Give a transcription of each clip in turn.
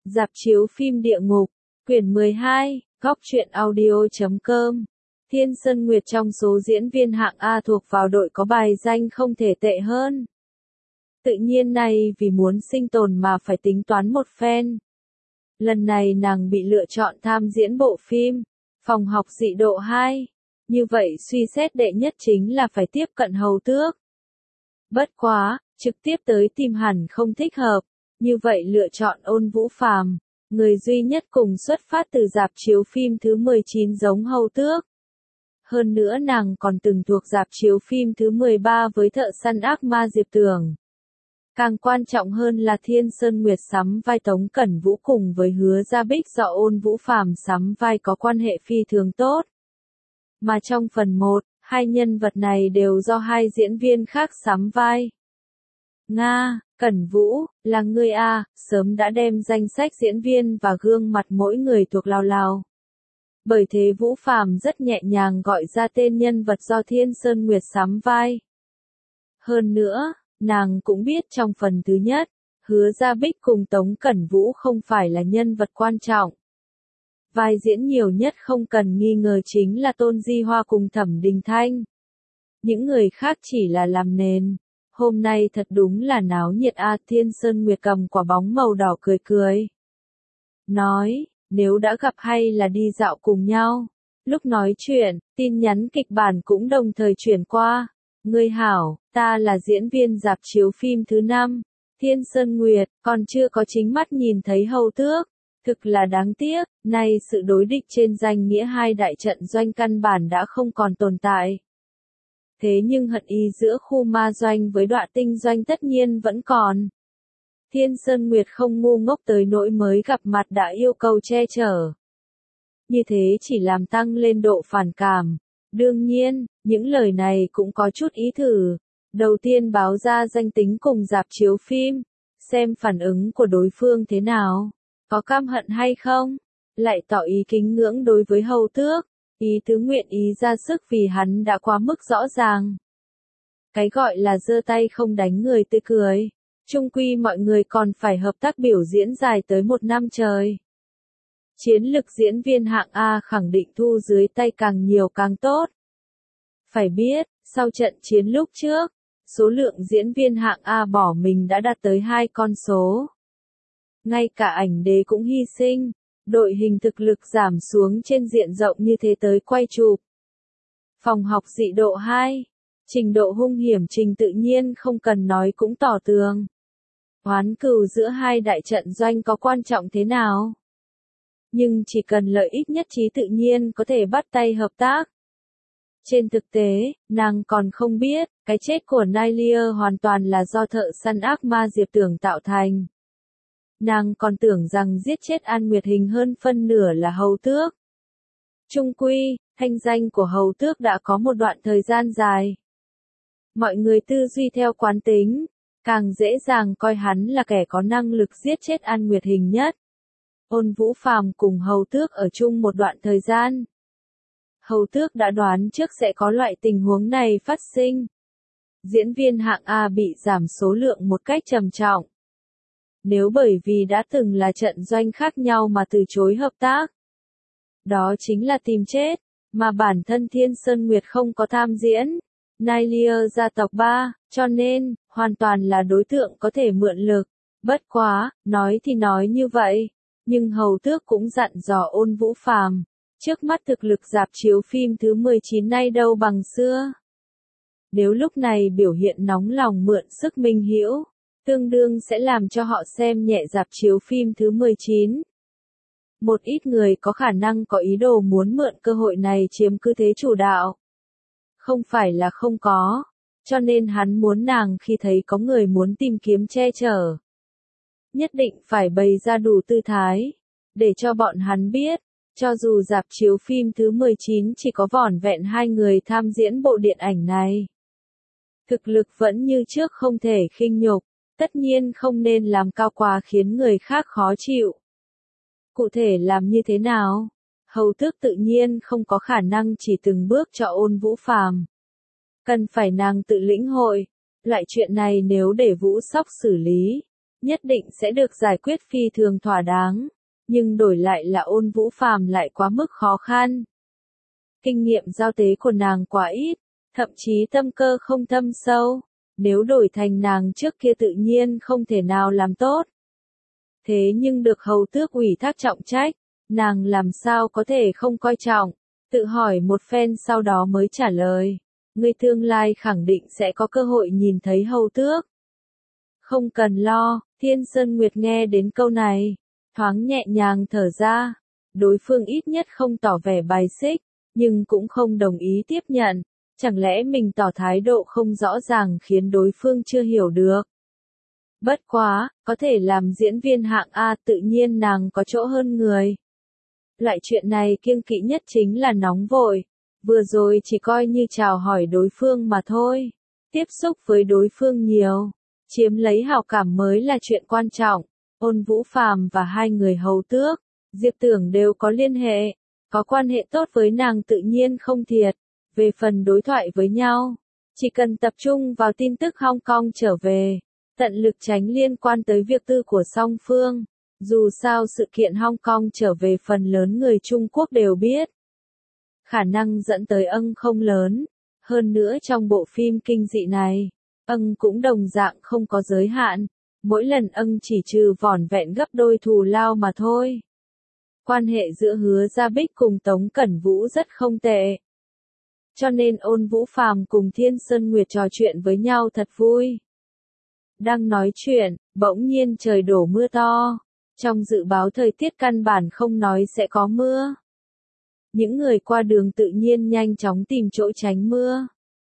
Rạp chiếu phim Địa Ngục, quyển 12, góc truyện audio.com. Thiên Sơn Nguyệt trong số diễn viên hạng A thuộc vào đội có bài danh không thể tệ hơn. Tự nhiên này vì muốn sinh tồn mà phải tính toán một phen. Lần này nàng bị lựa chọn tham diễn bộ phim Phòng học dị độ 2. Như vậy suy xét đệ nhất chính là phải tiếp cận Hầu Tước. Bất quá, trực tiếp tới tìm hẳn không thích hợp, như vậy lựa chọn Ôn Vũ Phàm, người duy nhất cùng xuất phát từ rạp chiếu phim thứ 19 giống Hầu Tước. Hơn nữa nàng còn từng thuộc rạp chiếu phim thứ 13 với Thợ Săn Ác Ma Diệp Tường. Càng quan trọng hơn là Thiên Sơn Nguyệt sắm vai Tống Cẩn Vũ cùng với Hứa Gia Bích do Ôn Vũ Phàm sắm vai có quan hệ phi thường tốt. Mà trong phần 1, hai nhân vật này đều do hai diễn viên khác sắm vai. Nga, Cẩn Vũ, là ngươi A, sớm đã đem danh sách diễn viên và gương mặt mỗi người thuộc lào lào. Bởi thế Vũ Phàm rất nhẹ nhàng gọi ra tên nhân vật do Thiên Sơn Nguyệt sắm vai. Hơn nữa, nàng cũng biết trong phần thứ nhất, Hứa Gia Bích cùng Tống Cẩn Vũ không phải là nhân vật quan trọng. Vai diễn nhiều nhất không cần nghi ngờ chính là Tôn Di Hoa cùng Thẩm Đình Thanh. Những người khác chỉ là làm nền. Hôm nay thật đúng là náo nhiệt a. Thiên Sơn Nguyệt cầm quả bóng màu đỏ cười cười. Nói, nếu đã gặp hay là đi dạo cùng nhau. Lúc nói chuyện, tin nhắn kịch bản cũng đồng thời chuyển qua. Ngươi hảo, ta là diễn viên rạp chiếu phim thứ 5, Thiên Sơn Nguyệt, còn chưa có chính mắt nhìn thấy Hầu Tước. Thực là đáng tiếc, nay sự đối địch trên danh nghĩa hai đại trận doanh căn bản đã không còn tồn tại. Thế nhưng hận ý giữa khu ma doanh với Đoạ Tinh doanh tất nhiên vẫn còn. Thiên Sơn Nguyệt không ngu ngốc tới nỗi mới gặp mặt đã yêu cầu che chở. Như thế chỉ làm tăng lên độ phản cảm. Đương nhiên, những lời này cũng có chút ý thử. Đầu tiên báo ra danh tính cùng rạp chiếu phim, xem phản ứng của đối phương thế nào, có căm hận hay không, lại tỏ ý kính ngưỡng đối với Hầu Tước, ý tứ nguyện ý ra sức vì hắn đã quá mức rõ ràng. Cái gọi là giơ tay không đánh người tươi cười, chung quy mọi người còn phải hợp tác biểu diễn dài tới 1 năm trời. Chiến lực diễn viên hạng A khẳng định thu dưới tay càng nhiều càng tốt. Phải biết, sau trận chiến lúc trước, số lượng diễn viên hạng A bỏ mình đã đạt tới 2 con số. Ngay cả ảnh đế cũng hy sinh, đội hình thực lực giảm xuống trên diện rộng như thế tới quay chụp. Phòng học dị độ 2, trình độ hung hiểm trình tự nhiên không cần nói cũng tỏ tường. Oán cừu giữa hai đại trận doanh có quan trọng thế nào? Nhưng chỉ cần lợi ích nhất trí tự nhiên có thể bắt tay hợp tác. Trên thực tế, nàng còn không biết, cái chết của Nailia hoàn toàn là do Thợ Săn Ác Ma Diệp Tường tạo thành. Nàng còn tưởng rằng giết chết An Nguyệt Hình hơn phân nửa là Hầu Tước. Chung quy, thanh danh của Hầu Tước đã có một đoạn thời gian dài. Mọi người tư duy theo quán tính, càng dễ dàng coi hắn là kẻ có năng lực giết chết An Nguyệt Hình nhất. Ôn Vũ Phàm cùng Hầu Tước ở chung một đoạn thời gian. Hầu Tước đã đoán trước sẽ có loại tình huống này phát sinh. Diễn viên hạng A bị giảm số lượng một cách trầm trọng. Nếu bởi vì đã từng là trận doanh khác nhau mà từ chối hợp tác, đó chính là tìm chết, mà bản thân Thiên Sơn Nguyệt không có tham diễn. Nailia gia tộc 3, cho nên, hoàn toàn là đối tượng có thể mượn lực. Bất quá, nói thì nói như vậy, nhưng Hầu Tước cũng dặn dò Ôn Vũ Phàm, trước mắt thực lực rạp chiếu phim thứ 19 nay đâu bằng xưa. Nếu lúc này biểu hiện nóng lòng mượn sức minh hữu, tương đương sẽ làm cho họ xem nhẹ rạp chiếu phim thứ 19. Một ít người có khả năng có ý đồ muốn mượn cơ hội này chiếm cứ thế chủ đạo. Không phải là không có, cho nên hắn muốn nàng khi thấy có người muốn tìm kiếm che chở. Nhất định phải bày ra đủ tư thái, để cho bọn hắn biết, cho dù rạp chiếu phim thứ 19 chỉ có vỏn vẹn 2 người tham diễn bộ điện ảnh này. Thực lực vẫn như trước không thể khinh nhục, tất nhiên không nên làm cao quá khiến người khác khó chịu. Cụ thể làm như thế nào? Hầu Tước tự nhiên không có khả năng chỉ từng bước cho Ôn Vũ Phàm. Cần phải nàng tự lĩnh hội, loại chuyện này nếu để Vũ Sóc xử lý, nhất định sẽ được giải quyết phi thường thỏa đáng, nhưng đổi lại là Ôn Vũ Phàm lại quá mức khó khăn. Kinh nghiệm giao tế của nàng quá ít, thậm chí tâm cơ không thâm sâu, nếu đổi thành nàng trước kia tự nhiên không thể nào làm tốt. Thế nhưng được hầu tước ủy thác trọng trách, nàng làm sao có thể không coi trọng, tự hỏi một phen sau đó mới trả lời, ngươi tương lai khẳng định sẽ có cơ hội nhìn thấy hầu tước. Không cần lo, Thiên Sơn Nguyệt nghe đến câu này, thoáng nhẹ nhàng thở ra, đối phương ít nhất không tỏ vẻ bài xích, nhưng cũng không đồng ý tiếp nhận, chẳng lẽ mình tỏ thái độ không rõ ràng khiến đối phương chưa hiểu được. Bất quá, có thể làm diễn viên hạng A tự nhiên nàng có chỗ hơn người. Loại chuyện này kiêng kỵ nhất chính là nóng vội, vừa rồi chỉ coi như chào hỏi đối phương mà thôi, tiếp xúc với đối phương nhiều, chiếm lấy hảo cảm mới là chuyện quan trọng. Ôn Vũ Phàm và hai người hầu tước, Diệp Tưởng đều có liên hệ, có quan hệ tốt với nàng tự nhiên không thiệt. Về phần đối thoại với nhau, chỉ cần tập trung vào tin tức Hong Kong trở về, tận lực tránh liên quan tới việc tư của song phương. Dù sao sự kiện Hong Kong trở về phần lớn người Trung Quốc đều biết. Khả năng dẫn tới ân không lớn, hơn nữa trong bộ phim kinh dị này, ân cũng đồng dạng không có giới hạn, mỗi lần ân chỉ trừ vỏn vẹn gấp đôi thù lao mà thôi. Quan hệ giữa Hứa Gia Bích cùng Tống Cẩn Vũ rất không tệ. Cho nên Ôn Vũ Phàm cùng Thiên Sơn Nguyệt trò chuyện với nhau thật vui. Đang nói chuyện, bỗng nhiên trời đổ mưa to. Trong dự báo thời tiết căn bản không nói sẽ có mưa. Những người qua đường tự nhiên nhanh chóng tìm chỗ tránh mưa.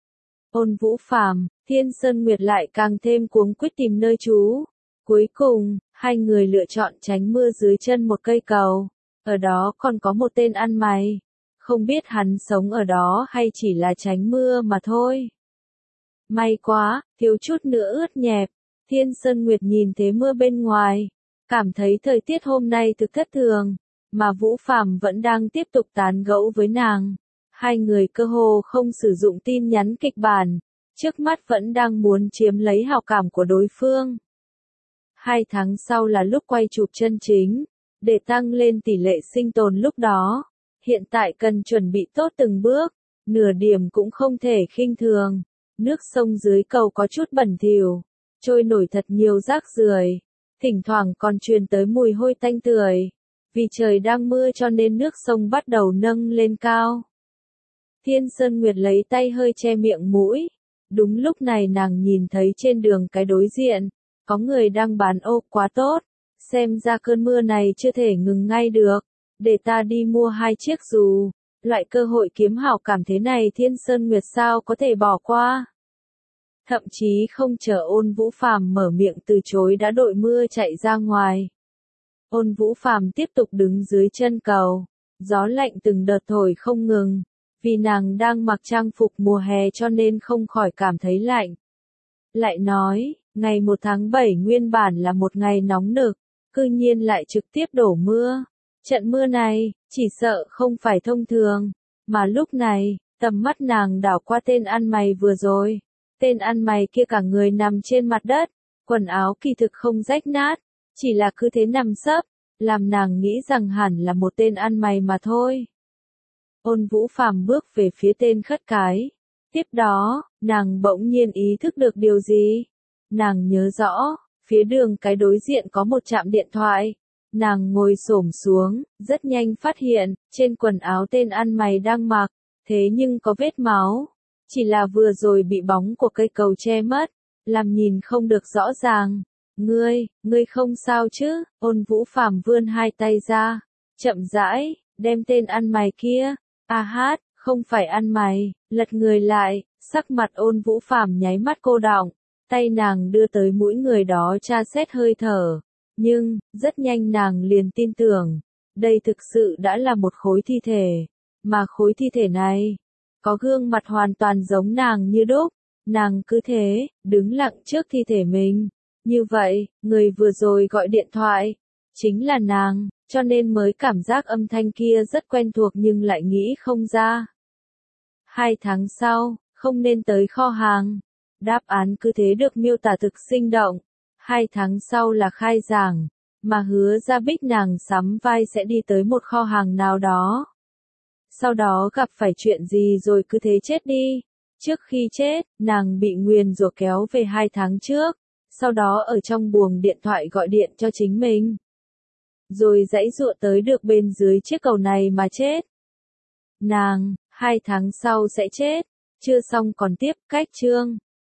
Ôn Vũ Phàm, Thiên Sơn Nguyệt lại càng thêm cuống quyết tìm nơi trú. Cuối cùng, hai người lựa chọn tránh mưa dưới chân một cây cầu. Ở đó còn có một tên ăn mày. Không biết hắn sống ở đó hay chỉ là tránh mưa mà thôi. May quá, thiếu chút nữa ướt nhẹp. Thiên Sơn Nguyệt nhìn thấy mưa bên ngoài, cảm thấy thời tiết hôm nay thực thất thường, mà Vũ Phàm vẫn đang tiếp tục tán gẫu với nàng. Hai người cơ hồ không sử dụng tin nhắn kịch bản, trước mắt vẫn đang muốn chiếm lấy hảo cảm của đối phương. 2 tháng sau là lúc quay chụp chân chính, để tăng lên tỷ lệ sinh tồn lúc đó. Hiện tại cần chuẩn bị tốt từng bước, nửa điểm cũng không thể khinh thường. Nước sông dưới cầu có chút bẩn thỉu, trôi nổi thật nhiều rác rưởi, thỉnh thoảng còn truyền tới mùi hôi tanh tưởi. Vì trời đang mưa cho nên nước sông bắt đầu nâng lên cao. Thiên Sơn Nguyệt lấy tay hơi che miệng mũi. Đúng lúc này nàng nhìn thấy trên đường cái đối diện, có người đang bán ô quá tốt. Xem ra cơn mưa này chưa thể ngừng ngay được. Để ta đi mua 2 chiếc dù. Loại cơ hội kiếm hảo cảm thế này Thiên Sơn Nguyệt sao có thể bỏ qua. Thậm chí không chờ Ôn Vũ Phàm mở miệng từ chối đã đội mưa chạy ra ngoài. Ôn Vũ Phàm tiếp tục đứng dưới chân cầu. Gió lạnh từng đợt thổi không ngừng. Vì nàng đang mặc trang phục mùa hè cho nên không khỏi cảm thấy lạnh. Lại nói, ngày 1 tháng 7 nguyên bản là một ngày nóng nực, cư nhiên lại trực tiếp đổ mưa. Trận mưa này, chỉ sợ không phải thông thường, mà lúc này, tầm mắt nàng đảo qua tên ăn mày vừa rồi. Tên ăn mày kia cả người nằm trên mặt đất, quần áo kỳ thực không rách nát, chỉ là cứ thế nằm sấp, làm nàng nghĩ rằng hẳn là một tên ăn mày mà thôi. Ôn Vũ Phàm bước về phía tên khất cái. Tiếp đó, nàng bỗng nhiên ý thức được điều gì. Nàng nhớ rõ, phía đường cái đối diện có một trạm điện thoại. Nàng ngồi xổm xuống, rất nhanh phát hiện, trên quần áo tên ăn mày đang mặc, thế nhưng có vết máu. Chỉ là vừa rồi bị bóng của cây cầu che mất, làm nhìn không được rõ ràng. Ngươi không sao chứ? Ôn Vũ Phàm vươn 2 tay ra, chậm rãi, đem tên ăn mày kia. Không phải ăn mày, lật người lại, sắc mặt Ôn Vũ Phàm nháy mắt cô đọng, tay nàng đưa tới mũi người đó tra xét hơi thở. Nhưng, rất nhanh nàng liền tin tưởng, đây thực sự đã là một khối thi thể, mà khối thi thể này, có gương mặt hoàn toàn giống nàng như đúc, nàng cứ thế, đứng lặng trước thi thể mình. Như vậy, người vừa rồi gọi điện thoại, chính là nàng, cho nên mới cảm giác âm thanh kia rất quen thuộc nhưng lại nghĩ không ra. 2 tháng sau, không nên tới kho hàng. Đáp án cứ thế được miêu tả thực sinh động. 2 tháng sau là khai giảng, mà hứa ra Bích nàng sắm vai sẽ đi tới một kho hàng nào đó. Sau đó gặp phải chuyện gì rồi cứ thế chết đi. Trước khi chết, nàng bị nguyền rủa kéo về 2 tháng trước, sau đó ở trong buồng điện thoại gọi điện cho chính mình. Rồi giãy giụa tới được bên dưới chiếc cầu này mà chết. Nàng, 2 tháng sau sẽ chết. Chưa xong còn tiếp, cách chương.